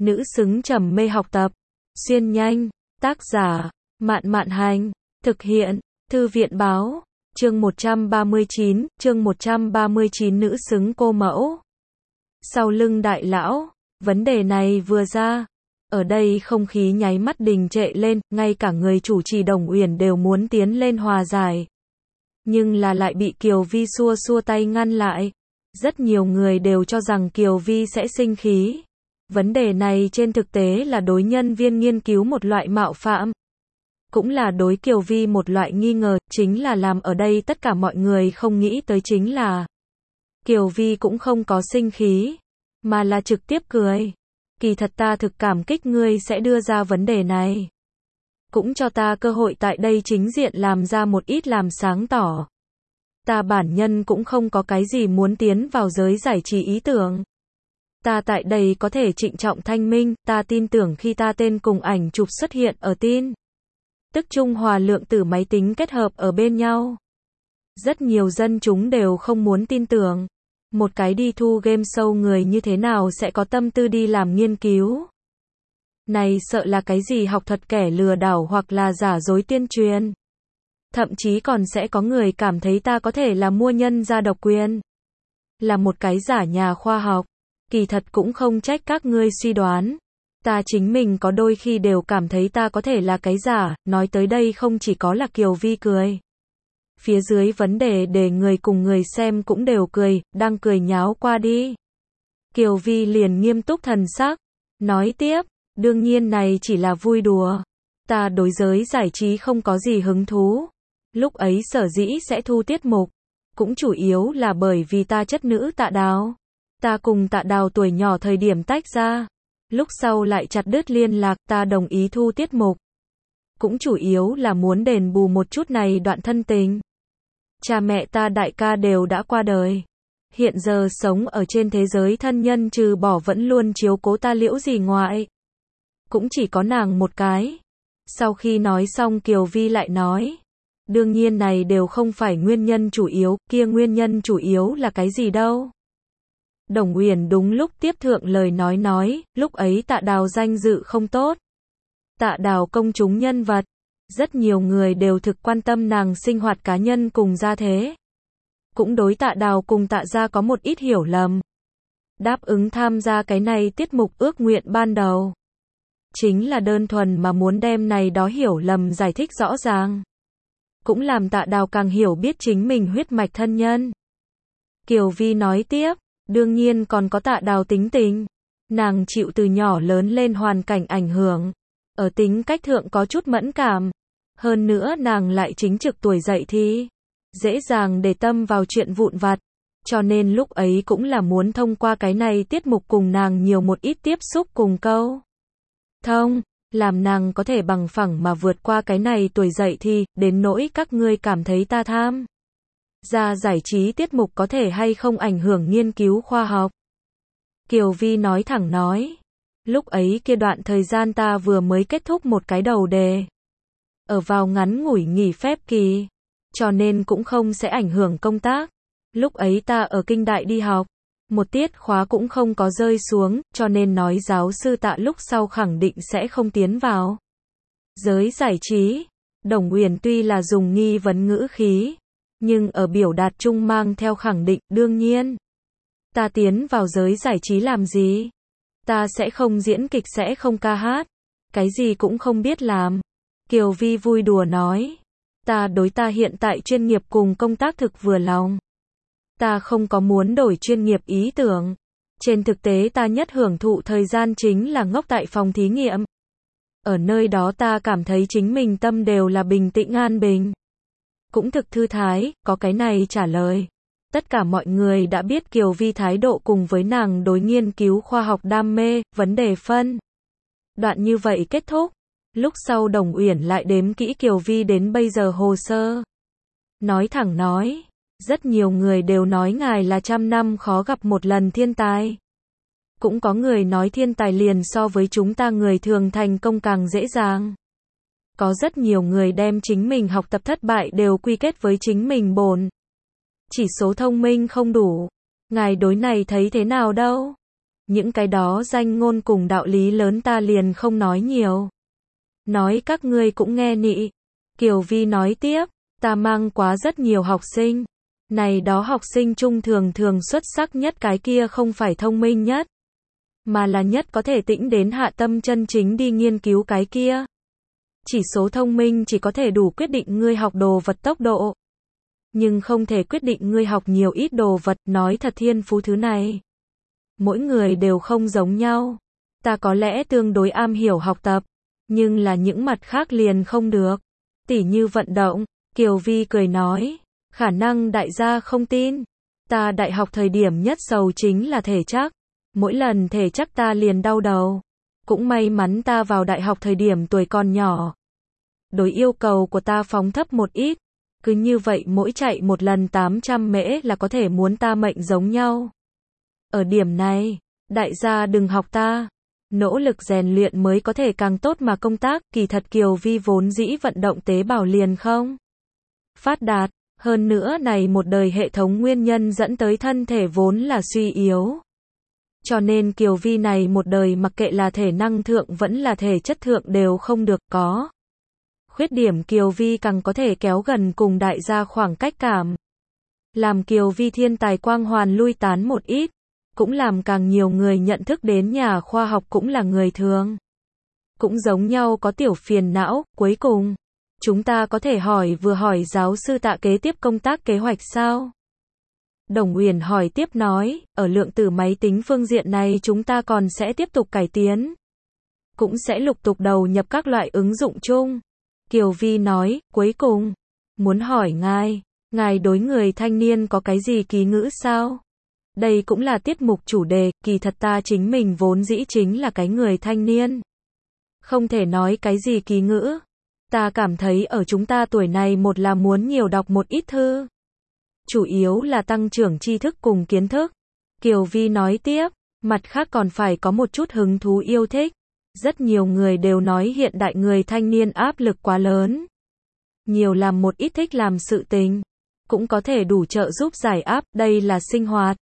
Nữ xứng trầm mê học tập. Xuyên nhanh. Tác giả, Mạn Mạn Hành. Thực hiện, Thư viện Báo. Chương 139, nữ xứng cô mẫu. Sau lưng đại lão, vấn đề này vừa ra. Ở đây không khí nháy mắt đình trệ lên, ngay cả người chủ trì Đồng Uyển đều muốn tiến lên hòa giải. Nhưng là lại bị Kiều Vi xua xua tay ngăn lại. Rất nhiều người đều cho rằng Kiều Vi sẽ sinh khí. Vấn đề này trên thực tế là đối nhân viên nghiên cứu một loại mạo phạm. Cũng là đối Kiều Vi một loại nghi ngờ, chính là làm ở đây tất cả mọi người không nghĩ tới chính là Kiều Vi cũng không có sinh khí, mà là trực tiếp cười. Kỳ thật ta thực cảm kích ngươi sẽ đưa ra vấn đề này. Cũng cho ta cơ hội tại đây chính diện làm ra một ít làm sáng tỏ. Ta bản nhân cũng không có cái gì muốn tiến vào giới giải trí ý tưởng. Ta tại đây có thể trịnh trọng thanh minh, ta tin tưởng khi ta tên cùng ảnh chụp xuất hiện ở tin tức Trung Hòa lượng tử máy tính kết hợp ở bên nhau. Rất nhiều dân chúng đều không muốn tin tưởng. Một cái đi thu game show người như thế nào sẽ có tâm tư đi làm nghiên cứu. Này sợ là cái gì học thuật kẻ lừa đảo hoặc là giả dối tuyên truyền. Thậm chí còn sẽ có người cảm thấy ta có thể là mua nhân gia độc quyền. Là một cái giả nhà khoa học. Kỳ thật cũng không trách các ngươi suy đoán. Ta chính mình có đôi khi đều cảm thấy ta có thể là cái giả, nói tới đây không chỉ có là Kiều Vi cười. Phía dưới vấn đề để người cùng người xem cũng đều cười, đang cười nháo qua đi. Kiều Vi liền nghiêm túc thần sắc, nói tiếp, đương nhiên này chỉ là vui đùa. Ta đối giới giải trí không có gì hứng thú. Lúc ấy sở dĩ sẽ thu tiết mục, cũng chủ yếu là bởi vì ta chất nữ Tạ Đào. Ta cùng Tạ Đào tuổi nhỏ thời điểm tách ra. Lúc sau lại chặt đứt liên lạc, ta đồng ý thu tiết mục. Cũng chủ yếu là muốn đền bù một chút này đoạn thân tình. Cha mẹ ta đại ca đều đã qua đời. Hiện giờ sống ở trên thế giới thân nhân trừ bỏ vẫn luôn chiếu cố ta Liễu dì ngoại. Cũng chỉ có nàng một cái. Sau khi nói xong Kiều Vi lại nói. Đương nhiên này đều không phải nguyên nhân chủ yếu, kia nguyên nhân chủ yếu là cái gì đâu. Đồng Uyển đúng lúc tiếp thượng lời nói, lúc ấy Tạ Đào danh dự không tốt. Tạ Đào công chúng nhân vật. Rất nhiều người đều thực quan tâm nàng sinh hoạt cá nhân cùng gia thế. Cũng đối Tạ Đào cùng Tạ gia có một ít hiểu lầm. Đáp ứng tham gia cái này tiết mục ước nguyện ban đầu. Chính là đơn thuần mà muốn đem này đó hiểu lầm giải thích rõ ràng. Cũng làm Tạ Đào càng hiểu biết chính mình huyết mạch thân nhân. Kiều Vi nói tiếp, đương nhiên còn có Tạ Đào tính tình. Nàng chịu từ nhỏ lớn lên hoàn cảnh ảnh hưởng. Ở tính cách thượng có chút mẫn cảm. Hơn nữa nàng lại chính trực tuổi dậy thì dễ dàng để tâm vào chuyện vụn vặt. Cho nên lúc ấy cũng là muốn thông qua cái này tiết mục cùng nàng nhiều một ít tiếp xúc cùng câu thông. Làm nàng có thể bằng phẳng mà vượt qua cái này tuổi dậy thì, đến nỗi các ngươi cảm thấy ta tham gia giải trí tiết mục có thể hay không ảnh hưởng nghiên cứu khoa học. Kiều Vi nói thẳng nói. Lúc ấy kia đoạn thời gian ta vừa mới kết thúc một cái đầu đề. Ở vào ngắn ngủi nghỉ phép kỳ. Cho nên cũng không sẽ ảnh hưởng công tác. Lúc ấy ta ở kinh đại đi học. Một tiết khóa cũng không có rơi xuống, cho nên nói giáo sư Tạ lúc sau khẳng định sẽ không tiến vào giới giải trí. Đồng Uyển tuy là dùng nghi vấn ngữ khí, nhưng ở biểu đạt chung mang theo khẳng định, đương nhiên. Ta tiến vào giới giải trí làm gì? Ta sẽ không diễn kịch, sẽ không ca hát. Cái gì cũng không biết làm. Kiều Vi vui đùa nói. Ta đối ta hiện tại chuyên nghiệp cùng công tác thực vừa lòng. Ta không có muốn đổi chuyên nghiệp ý tưởng. Trên thực tế ta nhất hưởng thụ thời gian chính là ngốc tại phòng thí nghiệm. Ở nơi đó ta cảm thấy chính mình tâm đều là bình tĩnh an bình. Cũng thực thư thái, có cái này trả lời. Tất cả mọi người đã biết Kiều Vi thái độ cùng với nàng đối nghiên cứu khoa học đam mê, vấn đề phân. Đoạn như vậy kết thúc. Lúc sau Đồng Uyển lại đếm kỹ Kiều Vi đến bây giờ hồ sơ. Nói thẳng nói. Rất nhiều người đều nói ngài là 100 năm khó gặp một lần thiên tài. Cũng có người nói thiên tài liền so với chúng ta người thường thành công càng dễ dàng. Có rất nhiều người đem chính mình học tập thất bại đều quy kết với chính mình bổn chỉ số thông minh không đủ. Ngài đối này thấy thế nào đâu? những cái đó danh ngôn cùng đạo lý lớn ta liền không nói nhiều. Nói các ngươi cũng nghe nị. Kiều Vi nói tiếp, ta mang quá rất nhiều học sinh. Này đó học sinh trung thường thường xuất sắc nhất cái kia không phải thông minh nhất, mà là nhất có thể tĩnh đến hạ tâm chân chính đi nghiên cứu cái kia. Chỉ số thông minh chỉ có thể đủ quyết định ngươi học đồ vật tốc độ, nhưng không thể quyết định ngươi học nhiều ít đồ vật. Nói thật, thiên phú thứ này, mỗi người đều không giống nhau. Ta có lẽ tương đối am hiểu học tập, nhưng là những mặt khác liền không được. Tỉ như vận động, Kiều Vi cười nói, khả năng đại gia không tin. Ta đại học thời điểm nhất sầu chính là thể chất. Mỗi lần thể chất ta liền đau đầu. Cũng may mắn ta vào đại học thời điểm tuổi còn nhỏ. Đối yêu cầu của ta phóng thấp một ít. Cứ như vậy mỗi chạy một lần 800 mễ là có thể muốn ta mệnh giống nhau. Ở điểm này, đại gia đừng học ta. Nỗ lực rèn luyện mới có thể càng tốt mà công tác. Kỳ thật Kiều Vi vốn dĩ vận động tế bào liền không phát đạt. Hơn nữa này một đời hệ thống nguyên nhân dẫn tới thân thể vốn là suy yếu. Cho nên Kiều Vi này một đời mặc kệ là thể năng thượng vẫn là thể chất thượng đều không được có. Khuyết điểm Kiều Vi càng có thể kéo gần cùng đại gia khoảng cách cảm. Làm Kiều Vi thiên tài quang hoàn lui tán một ít. Cũng làm càng nhiều người nhận thức đến nhà khoa học cũng là người thường. Cũng giống nhau có tiểu phiền não. Cuối cùng, chúng ta có thể vừa hỏi giáo sư Tạ kế tiếp công tác kế hoạch sao? Đồng Uyển hỏi tiếp nói, ở lượng tử máy tính phương diện này chúng ta còn sẽ tiếp tục cải tiến. Cũng sẽ lục tục đầu nhập các loại ứng dụng chung. Kiều Vi nói, cuối cùng, muốn hỏi ngài đối người thanh niên có cái gì ký ngữ sao? Đây cũng là tiết mục chủ đề, kỳ thật ta chính mình vốn dĩ chính là cái người thanh niên. Không thể nói cái gì ký ngữ. Ta cảm thấy ở chúng ta tuổi này một là muốn nhiều đọc một ít thư. Chủ yếu là tăng trưởng tri thức cùng kiến thức. Kiều Vi nói tiếp, mặt khác còn phải có một chút hứng thú yêu thích. Rất nhiều người đều nói hiện đại người thanh niên áp lực quá lớn. Nhiều làm một ít thích làm sự tình, cũng có thể đủ trợ giúp giải áp, đây là sinh hoạt.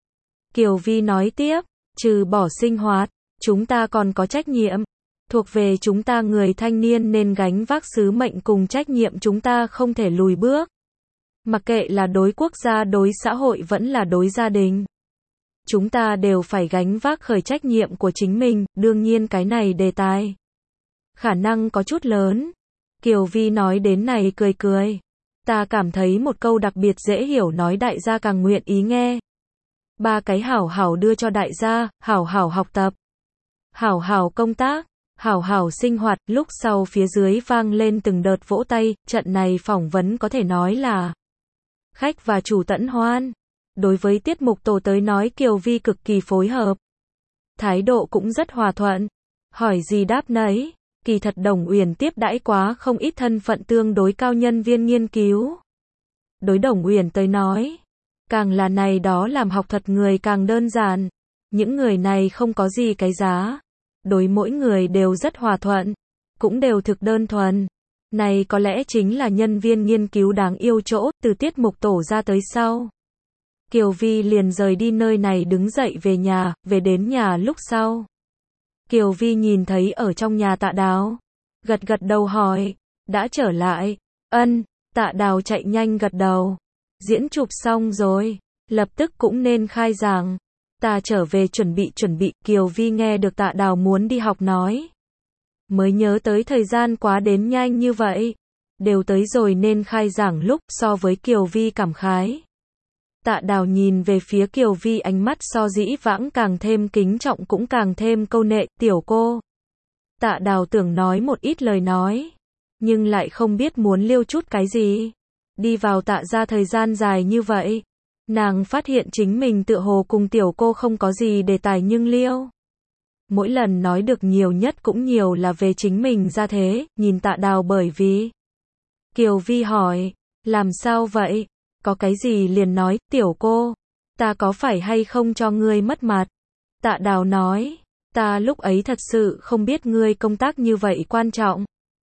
Kiều Vi nói tiếp, trừ bỏ sinh hoạt, chúng ta còn có trách nhiệm. Thuộc về chúng ta người thanh niên nên gánh vác sứ mệnh cùng trách nhiệm, chúng ta không thể lùi bước. Mặc kệ là đối quốc gia, đối xã hội vẫn là đối gia đình. Chúng ta đều phải gánh vác khởi trách nhiệm của chính mình, đương nhiên cái này đề tài khả năng có chút lớn. Kiều Vi nói đến này cười cười. Ta cảm thấy một câu đặc biệt dễ hiểu nói đại gia càng nguyện ý nghe. 3 cái hảo hảo đưa cho đại gia, hảo hảo học tập, hảo hảo công tác, hảo hảo sinh hoạt. Lúc sau phía dưới vang lên từng đợt vỗ tay, trận này phỏng vấn có thể nói là khách và chủ tận hoan. Đối với tiết mục tổ tới nói Kiều Vi cực kỳ phối hợp. Thái độ cũng rất hòa thuận. Hỏi gì đáp nấy. Kỳ thật Đồng Uyển tiếp đãi quá không ít thân phận tương đối cao nhân viên nghiên cứu. Đối Đồng Uyển tới nói, càng là này đó làm học thuật người càng đơn giản. Những người này không có gì cái giá. Đối mỗi người đều rất hòa thuận. Cũng đều thực đơn thuần. Này có lẽ chính là nhân viên nghiên cứu đáng yêu chỗ. Từ tiết mục tổ ra tới sau, Kiều Vi liền rời đi nơi này đứng dậy về nhà. Về đến nhà lúc sau, Kiều Vi nhìn thấy ở trong nhà Tạ Đào. Gật gật đầu hỏi, đã trở lại? Ân. Tạ Đào chạy nhanh gật đầu. Diễn chụp xong rồi, lập tức cũng nên khai giảng. Ta trở về chuẩn bị. Kiều Vi nghe được Tạ Đào muốn đi học nói, mới nhớ tới thời gian quá đến nhanh như vậy. Đều tới rồi nên khai giảng lúc. So với Kiều Vi cảm khái, Tạ Đào nhìn về phía Kiều Vi ánh mắt so dĩ vãng càng thêm kính trọng cũng càng thêm câu nệ. Tiểu cô. Tạ Đào tưởng nói một ít lời nói, nhưng lại không biết muốn liêu chút cái gì. Đi vào Tạ gia thời gian dài như vậy, nàng phát hiện chính mình tựa hồ cùng tiểu cô không có gì đề tài nhưng liêu. Mỗi lần nói được nhiều nhất cũng nhiều là về chính mình ra thế. Nhìn Tạ Đào bởi vì Kiều Vi hỏi, làm sao vậy? Có cái gì liền nói. Tiểu cô, ta có phải hay không cho ngươi mất mặt? Tạ Đào nói, ta lúc ấy thật sự không biết ngươi công tác như vậy quan trọng.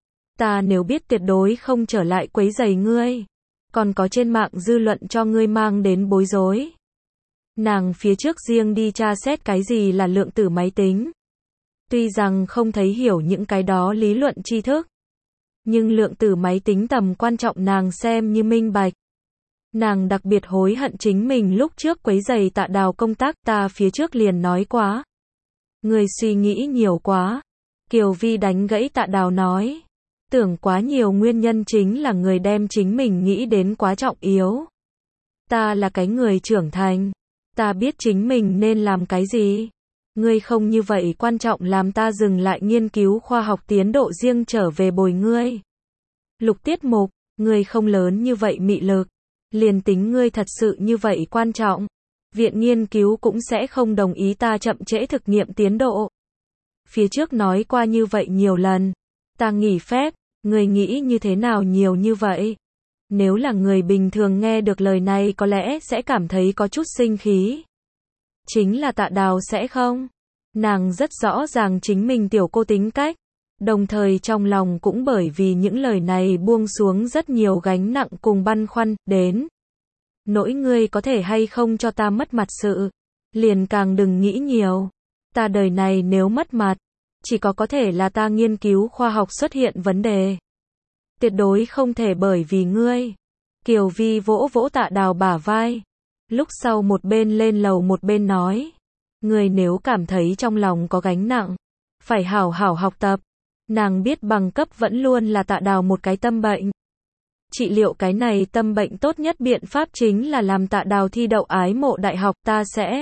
Ta nếu biết tuyệt đối không trở lại quấy rầy ngươi. Còn có trên mạng dư luận cho ngươi mang đến bối rối. Nàng phía trước riêng đi tra xét cái gì là lượng tử máy tính. Tuy rằng không thấy hiểu những cái đó lý luận tri thức, nhưng lượng tử máy tính tầm quan trọng nàng xem như minh bạch. Nàng đặc biệt hối hận chính mình lúc trước quấy rầy Tạ Đào công tác, ta phía trước liền nói quá. Người suy nghĩ nhiều quá. Kiều Vi đánh gãy Tạ Đào nói. Tưởng quá nhiều nguyên nhân chính là người đem chính mình nghĩ đến quá trọng yếu. Ta là cái người trưởng thành. Ta biết chính mình nên làm cái gì. Ngươi không như vậy quan trọng làm ta dừng lại nghiên cứu khoa học tiến độ riêng trở về bồi ngươi. Lục tiết mục, ngươi không lớn như vậy mị lực. Liền tính ngươi thật sự như vậy quan trọng. Viện nghiên cứu cũng sẽ không đồng ý ta chậm trễ thực nghiệm tiến độ. Phía trước nói qua như vậy nhiều lần. Ta nghỉ phép, ngươi nghĩ như thế nào nhiều như vậy? Nếu là người bình thường nghe được lời này có lẽ sẽ cảm thấy có chút sinh khí. Chính là Tạ Đào sẽ không. Nàng rất rõ ràng chính mình tiểu cô tính cách. Đồng thời trong lòng cũng bởi vì những lời này buông xuống rất nhiều gánh nặng cùng băn khoăn, đến. Nỗi ngươi có thể hay không cho ta mất mặt sự. Liền càng đừng nghĩ nhiều. Ta đời này nếu mất mặt, chỉ có thể là ta nghiên cứu khoa học xuất hiện vấn đề. Tuyệt đối không thể bởi vì ngươi. Kiều Vi vỗ vỗ Tạ Đào bả vai. Lúc sau một bên lên lầu một bên nói. Ngươi nếu cảm thấy trong lòng có gánh nặng, phải hảo hảo học tập. Nàng biết bằng cấp vẫn luôn là Tạ Đào một cái tâm bệnh. Trị liệu cái này tâm bệnh tốt nhất biện pháp chính là làm Tạ Đào thi đậu ái mộ đại học, ta sẽ.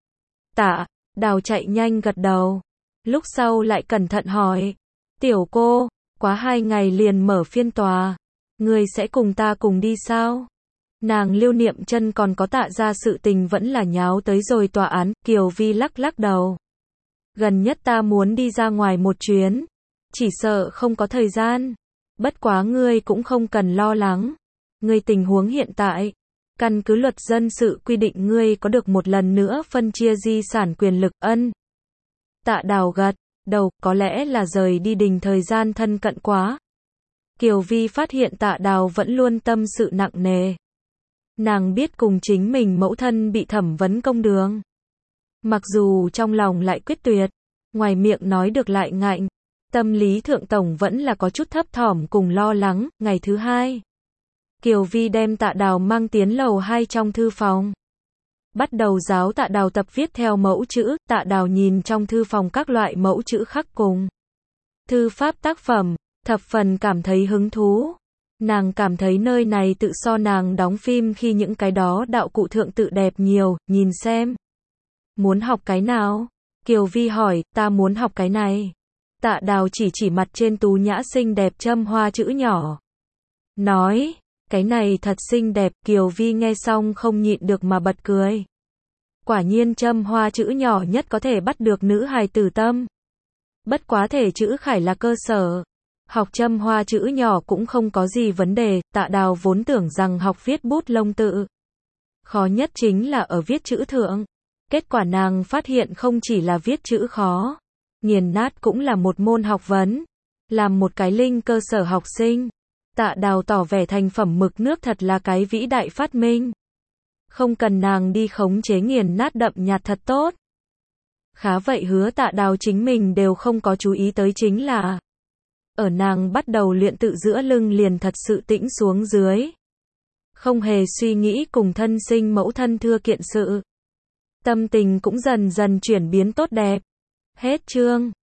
Tạ Đào chạy nhanh gật đầu. Lúc sau lại cẩn thận hỏi. Tiểu cô, quá 2 ngày liền mở phiên tòa. Ngươi sẽ cùng ta cùng đi sao? Nàng Lưu Niệm Chân còn có Tạ ra sự tình vẫn là nháo tới rồi tòa án. Kiều Vi lắc lắc đầu. Gần nhất ta muốn đi ra ngoài một chuyến. Chỉ sợ không có thời gian. Bất quá ngươi cũng không cần lo lắng. Ngươi tình huống hiện tại, căn cứ luật dân sự quy định ngươi có được một lần nữa phân chia di sản quyền lực. Ân. Tạ Đào gật đầu, có lẽ là rời đi đình thời gian thân cận quá. Kiều Vi phát hiện Tạ Đào vẫn luôn tâm sự nặng nề. Nàng biết cùng chính mình mẫu thân bị thẩm vấn công đường. Mặc dù trong lòng lại quyết tuyệt, ngoài miệng nói được lại ngạnh. Tâm lý thượng tổng vẫn là có chút thấp thỏm cùng lo lắng. Ngày thứ 2, Kiều Vi đem Tạ Đào mang tiến lầu 2 trong thư phòng. Bắt đầu giáo Tạ Đào tập viết theo mẫu chữ. Tạ Đào nhìn trong thư phòng các loại mẫu chữ khắc cùng thư pháp tác phẩm, thập phần cảm thấy hứng thú. Nàng cảm thấy nơi này tự so nàng đóng phim khi những cái đó đạo cụ thượng tự đẹp nhiều, nhìn xem. Muốn học cái nào? Kiều Vi hỏi, ta muốn học cái này. Tạ Đào chỉ mặt trên tú nhã xinh đẹp châm hoa chữ nhỏ. Nói, cái này thật xinh đẹp. Kiều Vi nghe xong không nhịn được mà bật cười. Quả nhiên châm hoa chữ nhỏ nhất có thể bắt được nữ hài tử tâm. Bất quá thể chữ khải là cơ sở. Học châm hoa chữ nhỏ cũng không có gì vấn đề. Tạ Đào vốn tưởng rằng học viết bút lông tự khó nhất chính là ở viết chữ thượng. Kết quả nàng phát hiện không chỉ là viết chữ khó, nghiền nát cũng là một môn học vấn. Làm một cái linh cơ sở học sinh, Tạ Đào tỏ vẻ thành phẩm mực nước thật là cái vĩ đại phát minh. Không cần nàng đi khống chế nghiền nát đậm nhạt thật tốt. Khá vậy hứa Tạ Đào chính mình đều không có chú ý tới chính là ở nàng bắt đầu luyện tự giữa lưng liền thật sự tĩnh xuống dưới. Không hề suy nghĩ cùng thân sinh mẫu thân thưa kiện sự. Tâm tình cũng dần dần chuyển biến tốt đẹp. Hết chương.